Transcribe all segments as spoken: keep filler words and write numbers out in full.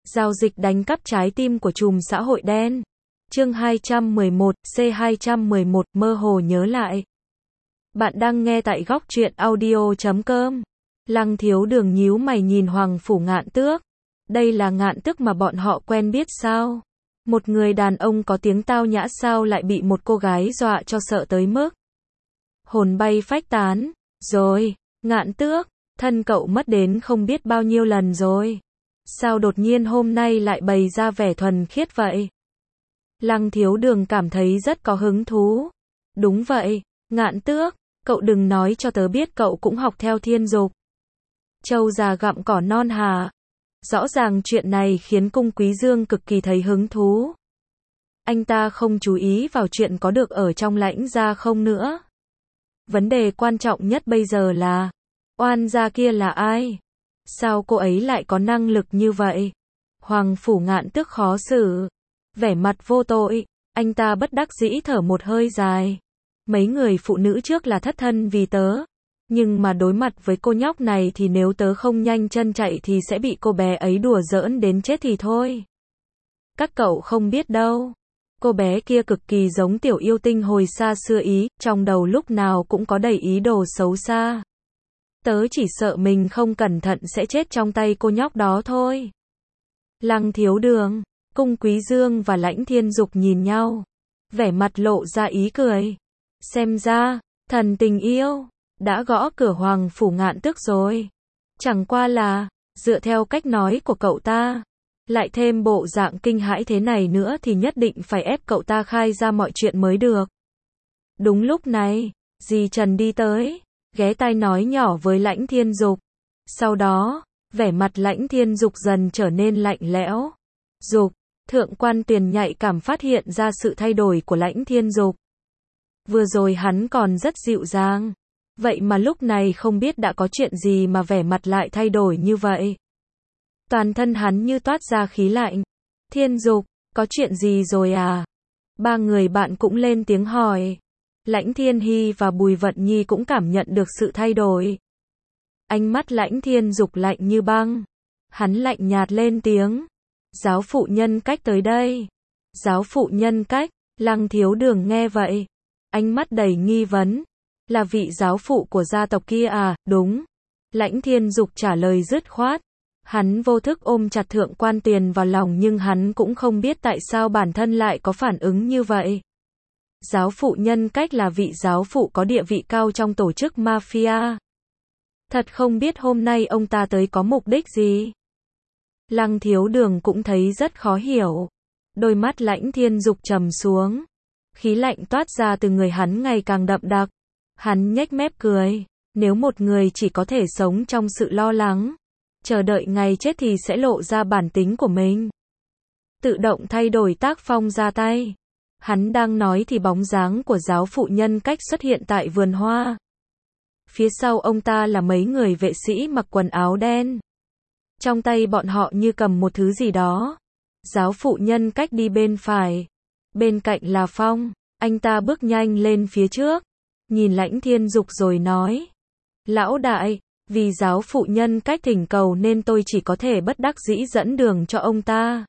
Giao dịch đánh cắp trái tim của trùm xã hội đen. Chương hai trăm mười một, C hai trăm mười một, mơ hồ nhớ lại. Bạn đang nghe tại góc truyện audio chấm com. Lăng Thiếu Đường nhíu mày nhìn Hoàng Phủ Ngạn Tước. Đây là Ngạn Tước mà bọn họ quen biết sao? Một người đàn ông có tiếng tao nhã sao lại bị một cô gái dọa cho sợ tới mức hồn bay phách tán. Rồi, Ngạn Tước, thân cậu mất đến không biết bao nhiêu lần rồi. Sao đột nhiên hôm nay lại bày ra vẻ thuần khiết vậy? Lăng Thiếu Đường cảm thấy rất có hứng thú. Đúng vậy, Ngạn Tước, cậu đừng nói cho tớ biết cậu cũng học theo Thiên Dục. Trâu già gặm cỏ non hả? Rõ ràng chuyện này khiến Cung Quý Dương cực kỳ thấy hứng thú. Anh ta không chú ý vào chuyện có được ở trong Lãnh gia không nữa. Vấn đề quan trọng nhất bây giờ là, oan gia kia là ai? Sao cô ấy lại có năng lực như vậy? Hoàng Phủ Ngạn Tước khó xử. Vẻ mặt vô tội, anh ta bất đắc dĩ thở một hơi dài. Mấy người phụ nữ trước là thất thân vì tớ. Nhưng mà đối mặt với cô nhóc này thì nếu tớ không nhanh chân chạy thì sẽ bị cô bé ấy đùa giỡn đến chết thì thôi. Các cậu không biết đâu. Cô bé kia cực kỳ giống tiểu yêu tinh hồi xa xưa Ý, trong đầu lúc nào cũng có đầy ý đồ xấu xa. Tớ chỉ sợ mình không cẩn thận sẽ chết trong tay cô nhóc đó thôi. Lăng Thiếu Đường, Cung Quý Dương và Lãnh Thiên Dục nhìn nhau. Vẻ mặt lộ ra ý cười. Xem ra, thần tình yêu đã gõ cửa Hoàng Phủ Ngạn Tước rồi. Chẳng qua là, dựa theo cách nói của cậu ta, lại thêm bộ dạng kinh hãi thế này nữa thì nhất định phải ép cậu ta khai ra mọi chuyện mới được. Đúng lúc này, dì Trần đi tới, ghé tai nói nhỏ với Lãnh Thiên Dục. Sau đó, vẻ mặt Lãnh Thiên Dục dần trở nên lạnh lẽo. Dục, Thượng quan Tiền nhạy cảm phát hiện ra sự thay đổi của Lãnh Thiên Dục. Vừa rồi hắn còn rất dịu dàng. Vậy mà lúc này không biết đã có chuyện gì mà vẻ mặt lại thay đổi như vậy. Toàn thân hắn như toát ra khí lạnh. Thiên Dục, có chuyện gì rồi à? Ba người bạn cũng lên tiếng hỏi. Lãnh Thiên Hy và Bùi Vận Nhi cũng cảm nhận được sự thay đổi. Ánh mắt Lãnh Thiên Dục lạnh như băng. Hắn lạnh nhạt lên tiếng. Giáo phụ Nhân Cách tới đây. Giáo phụ Nhân Cách, Lăng Thiếu Đường nghe vậy. Ánh mắt đầy nghi vấn. Là vị giáo phụ của gia tộc kia à? Đúng. Lãnh Thiên Dục trả lời dứt khoát. Hắn vô thức ôm chặt Thượng quan Tiền vào lòng nhưng hắn cũng không biết tại sao bản thân lại có phản ứng như vậy. Giáo phụ Nhân Cách là vị giáo phụ có địa vị cao trong tổ chức mafia. Thật không biết hôm nay ông ta tới có mục đích gì. Lăng Thiếu Đường cũng thấy rất khó hiểu. Đôi mắt Lãnh Thiên Dục trầm xuống. Khí lạnh toát ra từ người hắn ngày càng đậm đặc. Hắn nhếch mép cười. Nếu một người chỉ có thể sống trong sự lo lắng, chờ đợi ngày chết thì sẽ lộ ra bản tính của mình. Tự động thay đổi tác phong ra tay. Hắn đang nói thì bóng dáng của giáo phụ Nhân Cách xuất hiện tại vườn hoa. Phía sau ông ta là mấy người vệ sĩ mặc quần áo đen. Trong tay bọn họ như cầm một thứ gì đó. Giáo phụ Nhân Cách đi bên phải. Bên cạnh là Phong. Anh ta bước nhanh lên phía trước. Nhìn Lãnh Thiên Dục rồi nói. Lão đại, vì giáo phụ Nhân Cách thỉnh cầu nên tôi chỉ có thể bất đắc dĩ dẫn đường cho ông ta.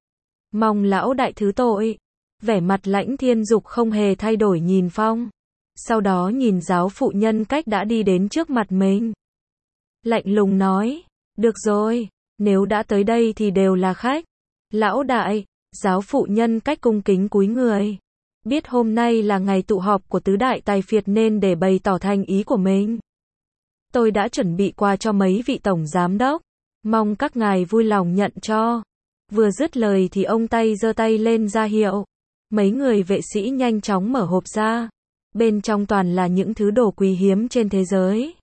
Mong lão đại thứ tội. Vẻ mặt Lãnh Thiên Dục không hề thay đổi nhìn Phong. Sau đó nhìn giáo phụ Nhân Cách đã đi đến trước mặt mình. Lạnh lùng nói. Được rồi, nếu đã tới đây thì đều là khách. Lão đại, giáo phụ Nhân Cách cung kính cúi người. Biết hôm nay là ngày tụ họp của tứ đại tài phiệt nên để bày tỏ thành ý của mình. Tôi đã chuẩn bị quà cho mấy vị tổng giám đốc. Mong các ngài vui lòng nhận cho. Vừa dứt lời thì ông tay giơ tay lên ra hiệu. Mấy người vệ sĩ nhanh chóng mở hộp ra. Bên trong toàn là những thứ đồ quý hiếm trên thế giới.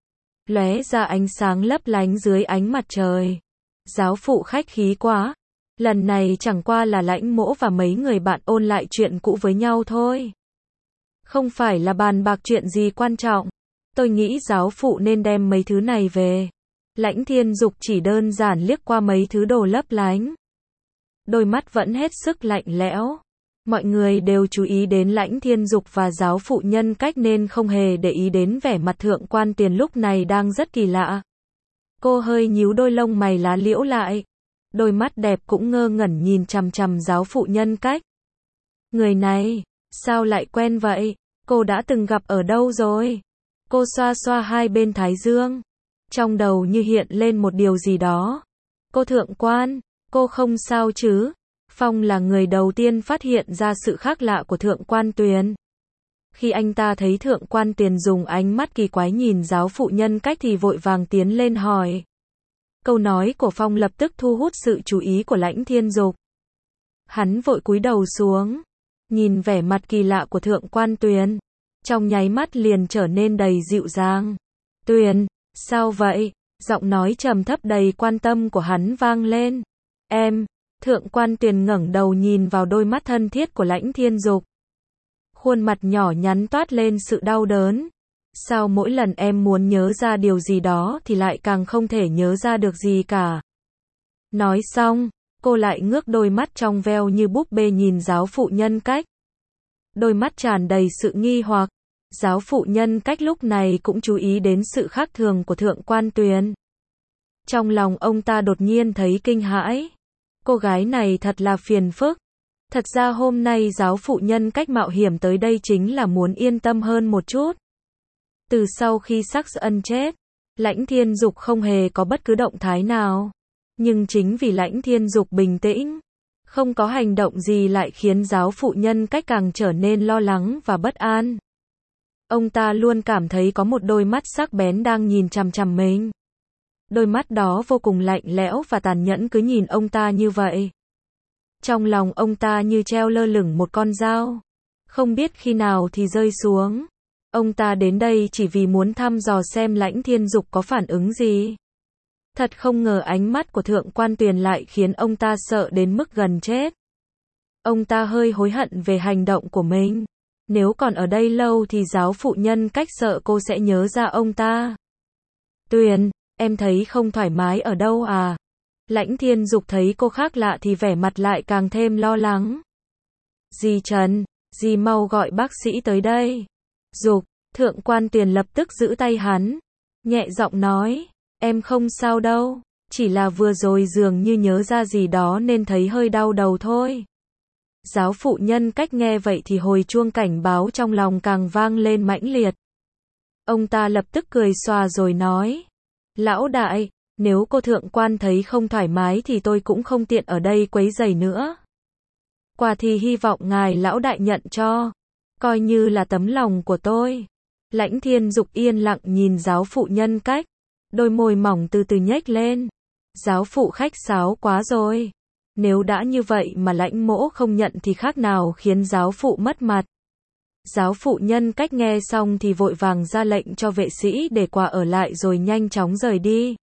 Lóe ra ánh sáng lấp lánh dưới ánh mặt trời. Giáo phụ khách khí quá. Lần này chẳng qua là Lãnh Mỗ và mấy người bạn ôn lại chuyện cũ với nhau thôi. Không phải là bàn bạc chuyện gì quan trọng. Tôi nghĩ giáo phụ nên đem mấy thứ này về. Lãnh Thiên Dục chỉ đơn giản liếc qua mấy thứ đồ lấp lánh. Đôi mắt vẫn hết sức lạnh lẽo. Mọi người đều chú ý đến Lãnh Thiên Dục và giáo phụ Nhân Cách nên không hề để ý đến vẻ mặt Thượng quan Tiền lúc này đang rất kỳ lạ. Cô hơi nhíu đôi lông mày lá liễu lại. Đôi mắt đẹp cũng ngơ ngẩn nhìn chằm chằm giáo phụ Nhân Cách. Người này, sao lại quen vậy? Cô đã từng gặp ở đâu rồi? Cô xoa xoa hai bên thái dương. Trong đầu như hiện lên một điều gì đó. Cô thượng quan, cô không sao chứ? Phong là người đầu tiên phát hiện ra sự khác lạ của thượng quan Tuyền. Khi anh ta thấy thượng quan Tuyền dùng ánh mắt kỳ quái nhìn giáo phụ Nhân Cách thì vội vàng tiến lên hỏi. Câu nói của Phong lập tức thu hút sự chú ý của Lãnh Thiên Dục. Hắn vội cúi đầu xuống, nhìn vẻ mặt kỳ lạ của thượng quan Tuyền, trong nháy mắt liền trở nên đầy dịu dàng. Tuyền, sao vậy? Giọng nói trầm thấp đầy quan tâm của hắn vang lên. Em, thượng quan Tuyền ngẩng đầu nhìn vào đôi mắt thân thiết của Lãnh Thiên Dục. Khuôn mặt nhỏ nhắn toát lên sự đau đớn. Sao mỗi lần em muốn nhớ ra điều gì đó thì lại càng không thể nhớ ra được gì cả? Nói xong, cô lại ngước đôi mắt trong veo như búp bê nhìn giáo phụ Nhân Cách. Đôi mắt tràn đầy sự nghi hoặc. Giáo phụ Nhân Cách lúc này cũng chú ý đến sự khác thường của thượng quan Tuyền. Trong lòng ông ta đột nhiên thấy kinh hãi. Cô gái này thật là phiền phức. Thật ra hôm nay giáo phụ Nhân Cách mạo hiểm tới đây chính là muốn yên tâm hơn một chút. Từ sau khi Sắc Ân chết, Lãnh Thiên Dục không hề có bất cứ động thái nào. Nhưng chính vì Lãnh Thiên Dục bình tĩnh, không có hành động gì lại khiến giáo phụ Nhân Cách càng trở nên lo lắng và bất an. Ông ta luôn cảm thấy có một đôi mắt sắc bén đang nhìn chằm chằm mình. Đôi mắt đó vô cùng lạnh lẽo và tàn nhẫn cứ nhìn ông ta như vậy. Trong lòng ông ta như treo lơ lửng một con dao, không biết khi nào thì rơi xuống. Ông ta đến đây chỉ vì muốn thăm dò xem Lãnh Thiên Dục có phản ứng gì. Thật không ngờ ánh mắt của thượng quan Tuyền lại khiến ông ta sợ đến mức gần chết. Ông ta hơi hối hận về hành động của mình. Nếu còn ở đây lâu thì giáo phụ Nhân Cách sợ cô sẽ nhớ ra ông ta. Tuyền, em thấy không thoải mái ở đâu à? Lãnh Thiên Dục thấy cô khác lạ thì vẻ mặt lại càng thêm lo lắng. Dì Trần, dì mau gọi bác sĩ tới đây. Dục, thượng quan Tuyền lập tức giữ tay hắn, nhẹ giọng nói, em không sao đâu, chỉ là vừa rồi dường như nhớ ra gì đó nên thấy hơi đau đầu thôi. Giáo phụ Nhân Cách nghe vậy thì hồi chuông cảnh báo trong lòng càng vang lên mãnh liệt. Ông ta lập tức cười xòa rồi nói, lão đại, nếu cô thượng quan thấy không thoải mái thì tôi cũng không tiện ở đây quấy rầy nữa. Quà thì hy vọng ngài lão đại nhận cho, coi như là tấm lòng của tôi. Lãnh Thiên Dục yên lặng nhìn giáo phụ Nhân Cách, đôi môi mỏng từ từ nhếch lên. Giáo phụ khách sáo quá rồi. Nếu đã như vậy mà Lãnh mỗ không nhận thì khác nào khiến giáo phụ mất mặt. Giáo phụ Nhân Cách nghe xong thì vội vàng ra lệnh cho vệ sĩ để quà ở lại rồi nhanh chóng rời đi.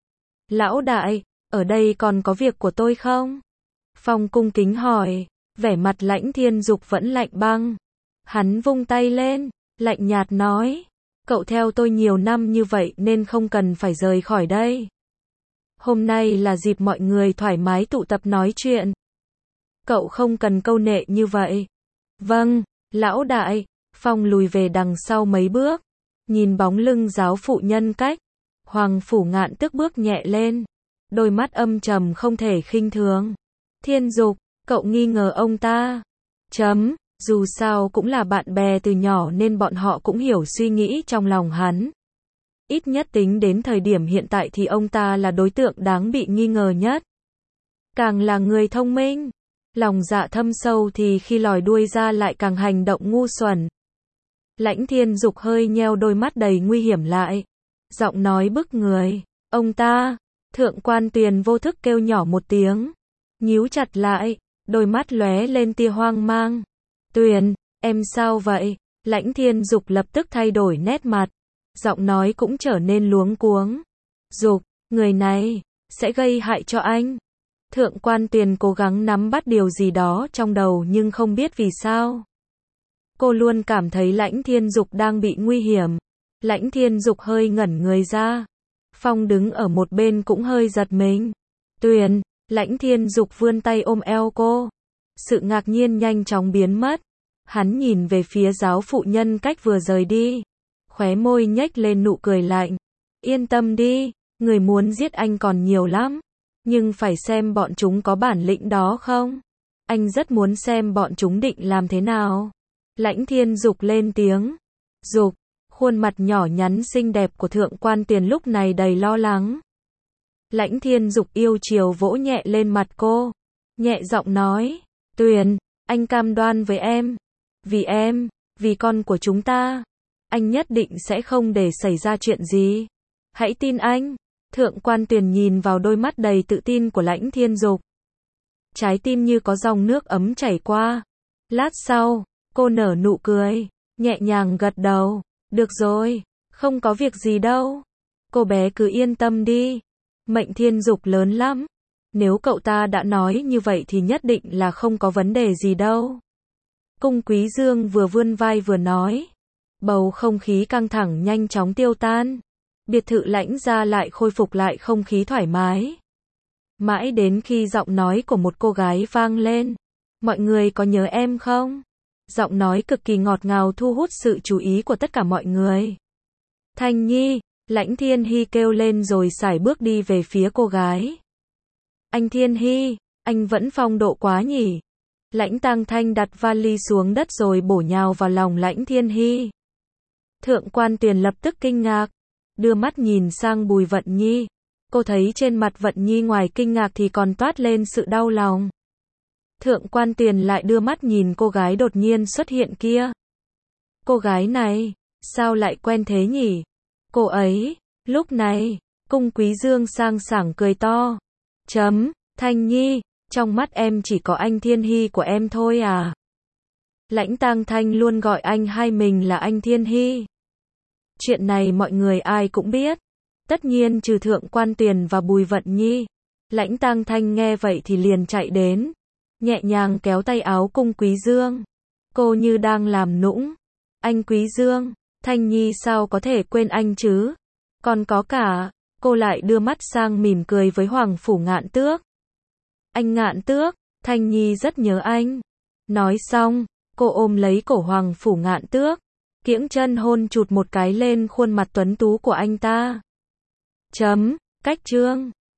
Lão đại, ở đây còn có việc của tôi không? Phong cung kính hỏi, vẻ mặt Lãnh Thiên Dục vẫn lạnh băng. Hắn vung tay lên, lạnh nhạt nói, cậu theo tôi nhiều năm như vậy nên không cần phải rời khỏi đây. Hôm nay là dịp mọi người thoải mái tụ tập nói chuyện. Cậu không cần câu nệ như vậy. Vâng, lão đại. Phong lùi về đằng sau mấy bước, nhìn bóng lưng giáo phụ Nhân Cách. Hoàng Phủ Ngạn tức bước nhẹ lên, đôi mắt âm trầm không thể khinh thường. Thiên Dục, cậu nghi ngờ ông ta. Chấm, dù sao cũng là bạn bè từ nhỏ nên bọn họ cũng hiểu suy nghĩ trong lòng hắn. Ít nhất tính đến thời điểm hiện tại thì ông ta là đối tượng đáng bị nghi ngờ nhất. Càng là người thông minh, lòng dạ thâm sâu thì khi lòi đuôi ra lại càng hành động ngu xuẩn. Lãnh Thiên Dục hơi nheo đôi mắt đầy nguy hiểm lại, giọng nói bức người. Ông ta, thượng quan Tuyền vô thức kêu nhỏ một tiếng, nhíu chặt lại, đôi mắt lóe lên tia hoang mang. Tuyền, em sao vậy? Lãnh Thiên Dục lập tức thay đổi nét mặt, giọng nói cũng trở nên luống cuống. Dục, người này sẽ gây hại cho anh. Thượng quan Tuyền cố gắng nắm bắt điều gì đó trong đầu nhưng không biết vì sao. Cô luôn cảm thấy Lãnh Thiên Dục đang bị nguy hiểm. Lãnh Thiên Dục hơi ngẩn người ra. Phong đứng ở một bên cũng hơi giật mình. Tuyền, Lãnh Thiên Dục vươn tay ôm eo cô. Sự ngạc nhiên nhanh chóng biến mất. Hắn nhìn về phía giáo phụ Nhân Cách vừa rời đi. Khóe môi nhếch lên nụ cười lạnh. Yên tâm đi, người muốn giết anh còn nhiều lắm. Nhưng phải xem bọn chúng có bản lĩnh đó không? Anh rất muốn xem bọn chúng định làm thế nào. Lãnh Thiên Dục lên tiếng. Dục, khuôn mặt nhỏ nhắn xinh đẹp của Thượng Quan Tuyền lúc này đầy lo lắng. Lãnh Thiên Dục yêu chiều vỗ nhẹ lên mặt cô. Nhẹ giọng nói. Tuyền, anh cam đoan với em. Vì em, vì con của chúng ta. Anh nhất định sẽ không để xảy ra chuyện gì. Hãy tin anh. Thượng Quan Tuyền nhìn vào đôi mắt đầy tự tin của Lãnh Thiên Dục. Trái tim như có dòng nước ấm chảy qua. Lát sau, cô nở nụ cười, nhẹ nhàng gật đầu. Được rồi, không có việc gì đâu. Cô bé cứ yên tâm đi. Mệnh Thiên Dục lớn lắm. Nếu cậu ta đã nói như vậy thì nhất định là không có vấn đề gì đâu. Cung Quý Dương vừa vươn vai vừa nói. Bầu không khí căng thẳng nhanh chóng tiêu tan. Biệt thự Lãnh gia lại khôi phục lại không khí thoải mái. Mãi đến khi giọng nói của một cô gái vang lên. Mọi người có nhớ em không? Giọng nói cực kỳ ngọt ngào thu hút sự chú ý của tất cả mọi người. Thanh Nhi, Lãnh Thiên Hy kêu lên rồi sải bước đi về phía cô gái. Anh Thiên Hy, anh vẫn phong độ quá nhỉ? Lãnh Tang Thanh đặt vali xuống đất rồi bổ nhào vào lòng Lãnh Thiên Hy. Thượng Quan Tuyền lập tức kinh ngạc, đưa mắt nhìn sang Bùi Vận Nhi. Cô thấy trên mặt Vận Nhi ngoài kinh ngạc thì còn toát lên sự đau lòng. Thượng Quan Tuyền lại đưa mắt nhìn cô gái đột nhiên xuất hiện kia. Cô gái này, sao lại quen thế nhỉ? Cô ấy, lúc này, Cung Quý Dương sang sảng cười to. Chấm, Thanh Nhi, trong mắt em chỉ có anh Thiên Hy của em thôi à? Lãnh Tang Thanh luôn gọi anh hai mình là anh Thiên Hy. Chuyện này mọi người ai cũng biết. Tất nhiên trừ Thượng Quan Tuyền và Bùi Vận Nhi. Lãnh Tang Thanh nghe vậy thì liền chạy đến. Nhẹ nhàng kéo tay áo Cung Quý Dương. Cô như đang làm nũng. Anh Quý Dương, Thanh Nhi sao có thể quên anh chứ? Còn có cả, cô lại đưa mắt sang mỉm cười với Hoàng Phủ Ngạn Tước. Anh Ngạn Tước, Thanh Nhi rất nhớ anh. Nói xong, cô ôm lấy cổ Hoàng Phủ Ngạn Tước. Kiễng chân hôn chụt một cái lên khuôn mặt tuấn tú của anh ta. Chấm, cách chương.